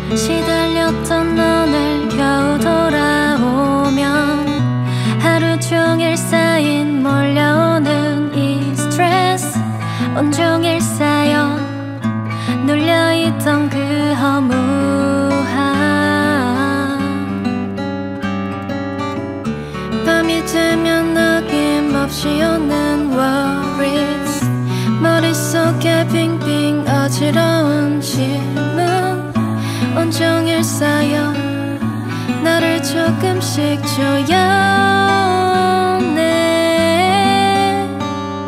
시달렸던 너를 겨우 돌아오면 하루 종일 쌓인 몰려오는 이 스트레스 온종일 쌓여 눌려있던 그 허무함. 밤이 되면 어김없이 오는 worries, 머릿속에 빙빙 어지러운 질문 온종일 쌓여 나를 조금씩 조여내.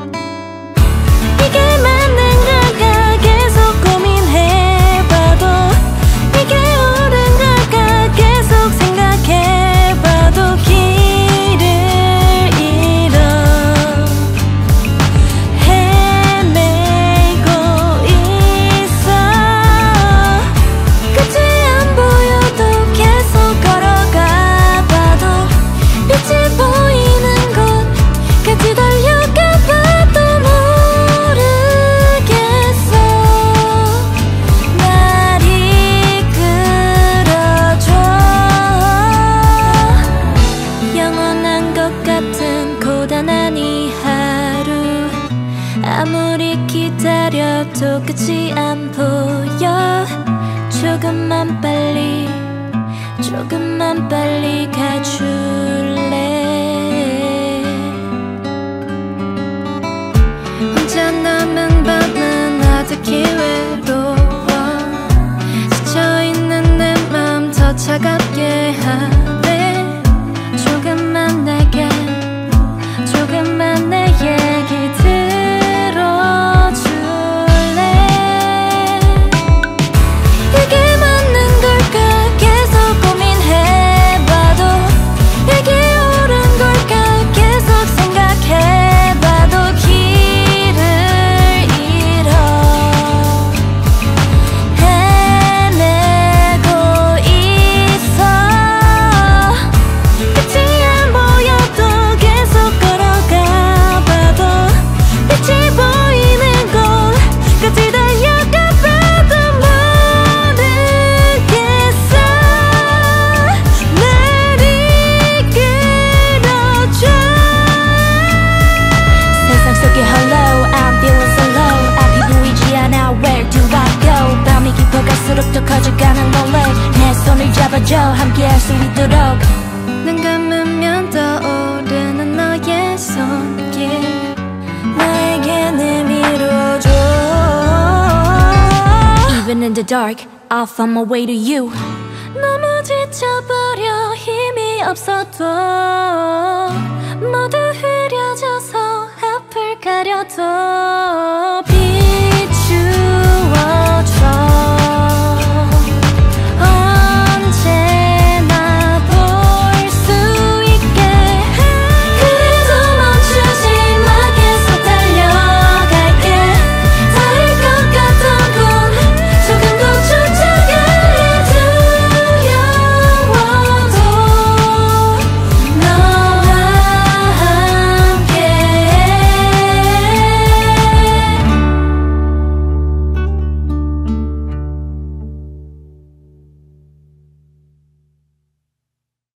이게 맞는 걸까 계속 고민해봐도, 이게 옳은 걸까 계속 생각해봐도 길을 잃어 헤매고 있어. 끝이 안 보여도 계속 걸어가봐도 빛이 보이는 곳까지 달려가봐도 모르겠어. 날 이끌어줘. 영원한 것 같은 고단한 이 하루, 아무리 기다려도 끝이 안 보여. 조금만 빨리, 조금만 빨리 가줄래. 혼자 남은 밤은 아득히 외로워. 지쳐있는 내 맘 더 차갑게 하네. 조금만 내게, 조금만 내 얘기 들어줄래. 이게 맞는 걸까 계속 고민해봐도, 이게 옳은 걸까 계속 생각해봐도 길을 잃어 헤매고 있어. 끝이 안 보여도 계속 걸어가봐도 빛이 보이는 곳까지 달려가봐도 모르겠어. 날 이끌어줘. 세상 속에 hello, I'm feeling so low. 앞이 보이지 않아, where do I go? 밤이 깊어갈수록 더 커져가는 lonely. 내 손을 잡아줘, 함께할 수 있도록. 눈 감으면 떠오르는 너의 손길 나에게 내밀어줘. Even in the dark, I'll find my way to you. 너무 지쳐버려 힘이 없어도, 모두 흐려져서 앞을 가려도